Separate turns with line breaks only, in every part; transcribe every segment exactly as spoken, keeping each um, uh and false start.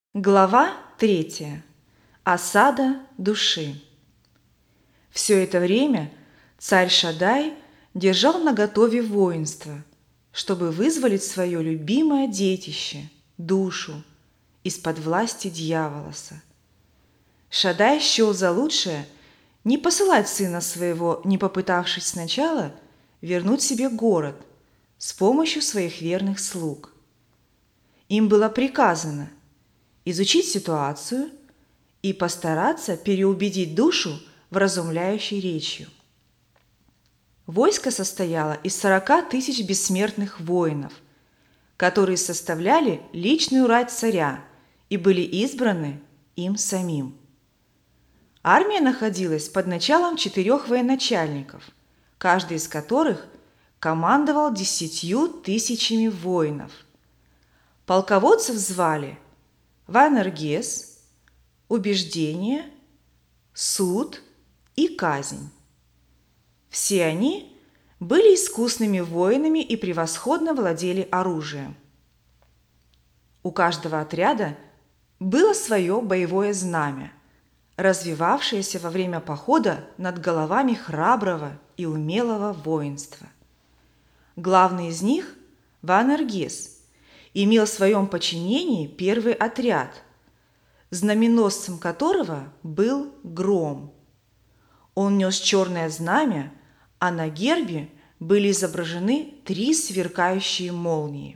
Глава третья. Осада души. Все это время царь Шаддай держал наготове воинство, чтобы вызволить свое любимое детище, душу, из-под власти дьяволоса. Шаддай счел за лучшее не посылать сына своего, не попытавшись сначала вернуть себе город с помощью своих верных слуг. Им было приказано изучить ситуацию и постараться переубедить душу вразумляющей речью. Войско состояло из сорока тысяч бессмертных воинов, которые составляли личную рать царя и были избраны им самим. Армия находилась под началом четырех военачальников, каждый из которых командовал десятью тысячами воинов. Полководцев звали Ваэнергес, убеждение, суд и казнь. Все они были искусными воинами и превосходно владели оружием. У каждого отряда было свое боевое знамя, развивавшееся во время похода над головами храброго и умелого воинства. Главный из них, Ваэнергес, имел в своем подчинении первый отряд, знаменосцем которого был Гром. Он нес черное знамя, а на гербе были изображены три сверкающие молнии.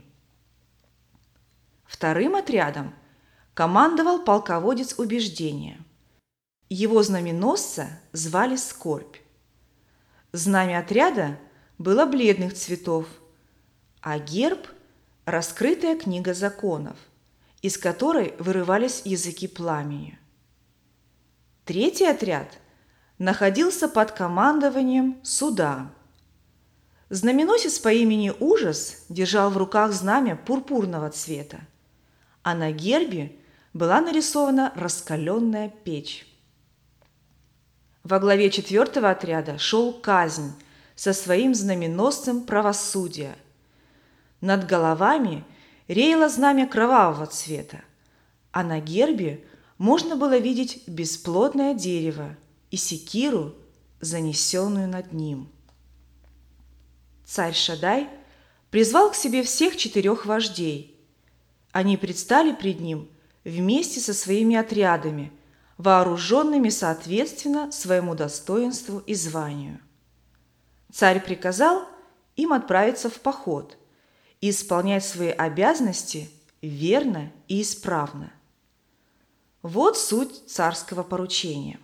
Вторым отрядом командовал полководец убеждения. Его знаменосца звали Скорбь. Знамя отряда было бледных цветов, а герб – раскрытая книга законов, из которой вырывались языки пламени. Третий отряд находился под командованием суда. Знаменосец по имени Ужас держал в руках знамя пурпурного цвета, а на гербе была нарисована раскаленная печь. Во главе четвертого отряда шел Казнь со своим знаменосцем правосудия. Над головами реяло знамя кровавого цвета, а на гербе можно было видеть бесплодное дерево и секиру, занесенную над ним. Царь Шаддай призвал к себе всех четырех вождей. Они предстали пред ним вместе со своими отрядами, вооруженными соответственно своему достоинству и званию. Царь приказал им отправиться в поход и исполнять свои обязанности верно и исправно. Вот суть царского поручения.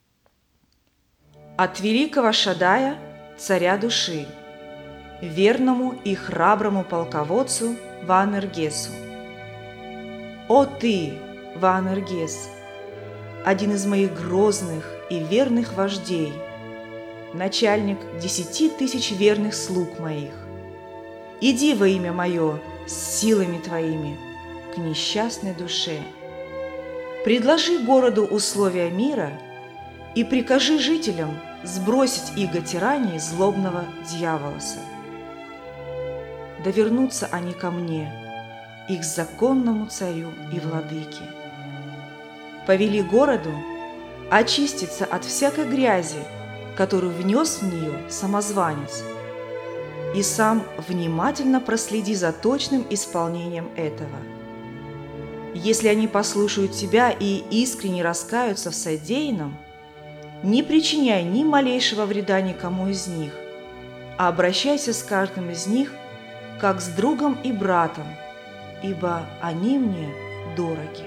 От великого Шаддая, царя души, верному и храброму полководцу Ваэнергесу. О ты, Ваэнергес, один из моих грозных и верных вождей, начальник десяти тысяч верных слуг моих, иди во имя мое с силами твоими к несчастной душе. Предложи городу условия мира и прикажи жителям сбросить иго тирании злобного дьяволоса. Да вернутся они ко мне, их законному царю и владыке. Повели городу очиститься от всякой грязи, которую внес в нее самозванец, и сам внимательно проследи за точным исполнением этого. Если они послушают тебя и искренне раскаются в содеянном, не причиняй ни малейшего вреда никому из них, а обращайся с каждым из них, как с другом и братом, ибо они мне дороги.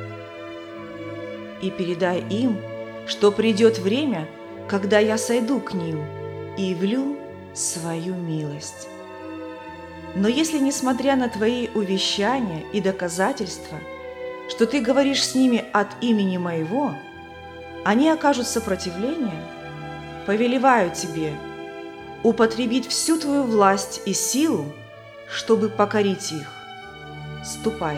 И передай им, что придет время, когда я сойду к ним и явлю свою милость. Но если, несмотря на твои увещания и доказательства, что ты говоришь с ними от имени моего, они окажут сопротивление, повелеваю тебе употребить всю твою власть и силу, чтобы покорить их. Ступай.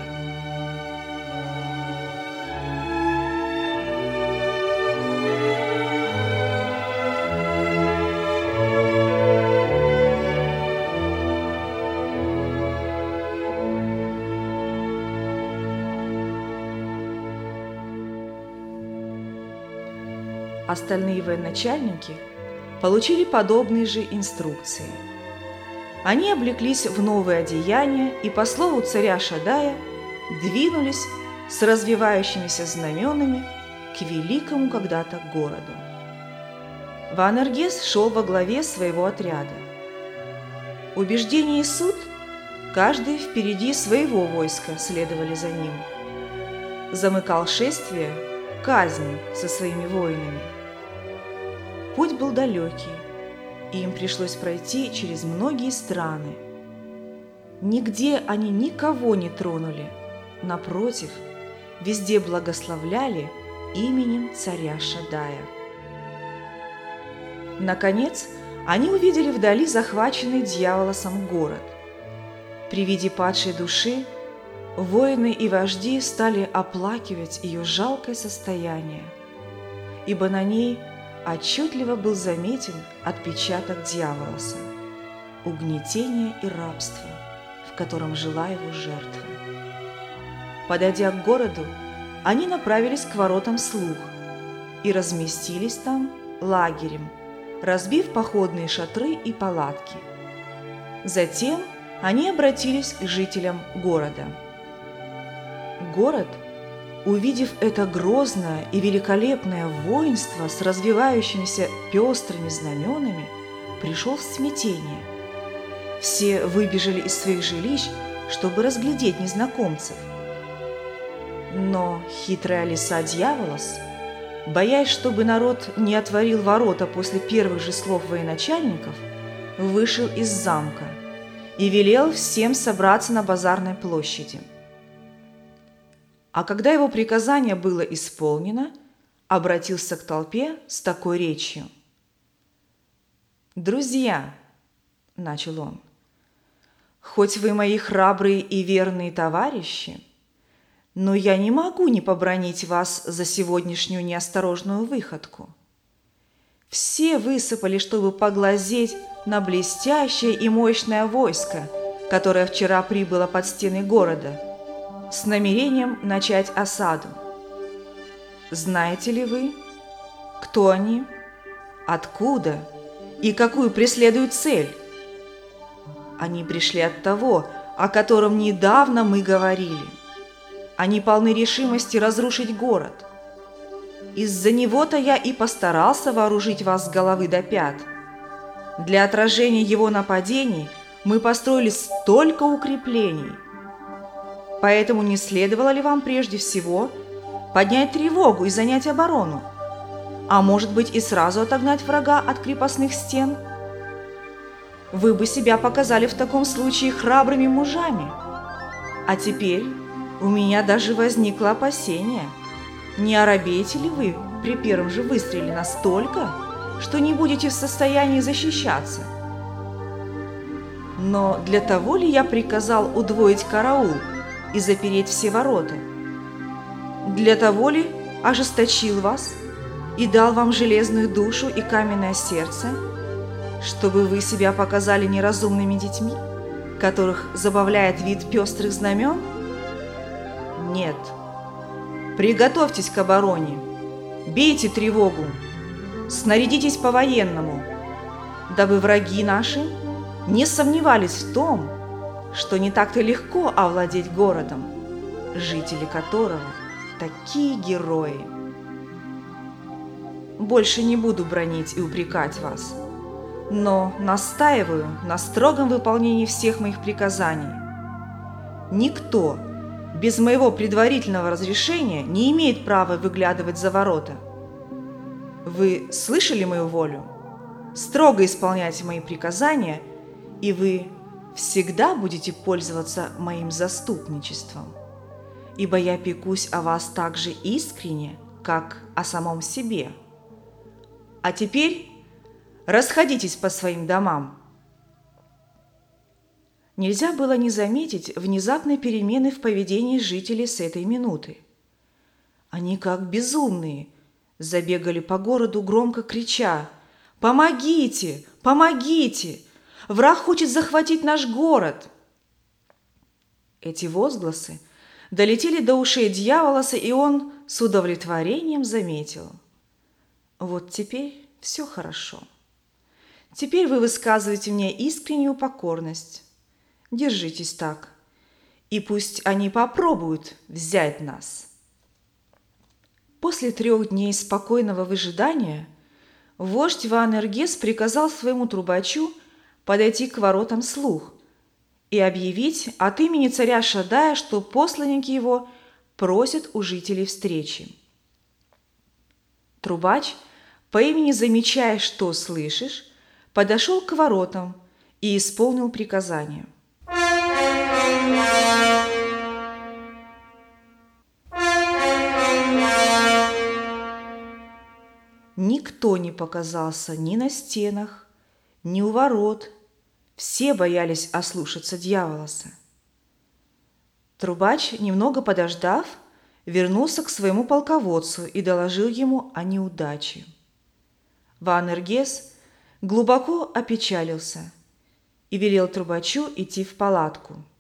Остальные военачальники получили подобные же инструкции. Они облеклись в новые одеяния и, по слову царя Шадая, двинулись с развивающимися знаменами к великому когда-то городу. Ваанергес шел во главе своего отряда. Убеждение и суд, каждый впереди своего войска, следовали за ним. Замыкал шествие казнь со своими воинами. Путь был далекий, и им пришлось пройти через многие страны. Нигде они никого не тронули, напротив, везде благословляли именем царя Шадая. Наконец, они увидели вдали захваченный дьяволосом город. При виде падшей души воины и вожди стали оплакивать ее жалкое состояние, ибо на ней отчетливо был заметен отпечаток дьяволоса, угнетения и рабства, в котором жила его жертва. Подойдя к городу, они направились к воротам Слух и разместились там лагерем, разбив походные шатры и палатки. Затем они обратились к жителям города. Город, увидев это грозное и великолепное воинство с развивающимися пестрыми знаменами, пришел в смятение. Все выбежали из своих жилищ, чтобы разглядеть незнакомцев. Но хитрая лиса Дьяволос, боясь, чтобы народ не отворил ворота после первых же слов военачальников, вышел из замка и велел всем собраться на базарной площади. А когда его приказание было исполнено, обратился к толпе с такой речью. «Друзья», – начал он, – «хоть вы мои храбрые и верные товарищи, но я не могу не побранить вас за сегодняшнюю неосторожную выходку. Все высыпали, чтобы поглазеть на блестящее и мощное войско, которое вчера прибыло под стены города, с намерением начать осаду. Знаете ли вы, кто они, откуда и какую преследуют цель? Они пришли от того, о котором недавно мы говорили. Они полны решимости разрушить город. Из-за него-то я и постарался вооружить вас с головы до пят. Для отражения его нападений мы построили столько укреплений. Поэтому не следовало ли вам прежде всего поднять тревогу и занять оборону, а может быть и сразу отогнать врага от крепостных стен? Вы бы себя показали в таком случае храбрыми мужами. А теперь у меня даже возникло опасение, не оробеете ли вы при первом же выстреле настолько, что не будете в состоянии защищаться? Но для того ли я приказал удвоить караул и запереть все ворота? Для того ли ожесточил вас и дал вам железную душу и каменное сердце, чтобы вы себя показали неразумными детьми, которых забавляет вид пестрых знамен? Нет. Приготовьтесь к обороне, бейте тревогу, снарядитесь по-военному, дабы враги наши не сомневались в том, что не так-то легко овладеть городом, жители которого такие герои. Больше не буду бранить и упрекать вас, но настаиваю на строгом выполнении всех моих приказаний. Никто без моего предварительного разрешения не имеет права выглядывать за ворота. Вы слышали мою волю? Строго исполняйте мои приказания, и вы всегда будете пользоваться моим заступничеством, ибо я пекусь о вас так же искренне, как о самом себе. А теперь расходитесь по своим домам». Нельзя было не заметить внезапной перемены в поведении жителей с этой минуты. Они, как безумные, забегали по городу, громко крича: «Помогите! Помогите! Враг хочет захватить наш город!» Эти возгласы долетели до ушей Дьяволоса, и он с удовлетворением заметил: Вот теперь все хорошо. Теперь вы высказываете мне искреннюю покорность. Держитесь так, и пусть они попробуют взять нас». После трех дней спокойного выжидания вождь Ваанергес приказал своему трубачу подойти к воротам Слух и объявить от имени царя Шадая, что посланники его просят у жителей встречи. Трубач, по имени замечая, что слышишь, подошел к воротам и исполнил приказание. Никто не показался ни на стенах, ни у ворот. Все боялись ослушаться дьяволоса. Трубач, немного подождав, вернулся к своему полководцу и доложил ему о неудаче. Ваанергес глубоко опечалился и велел трубачу идти в палатку.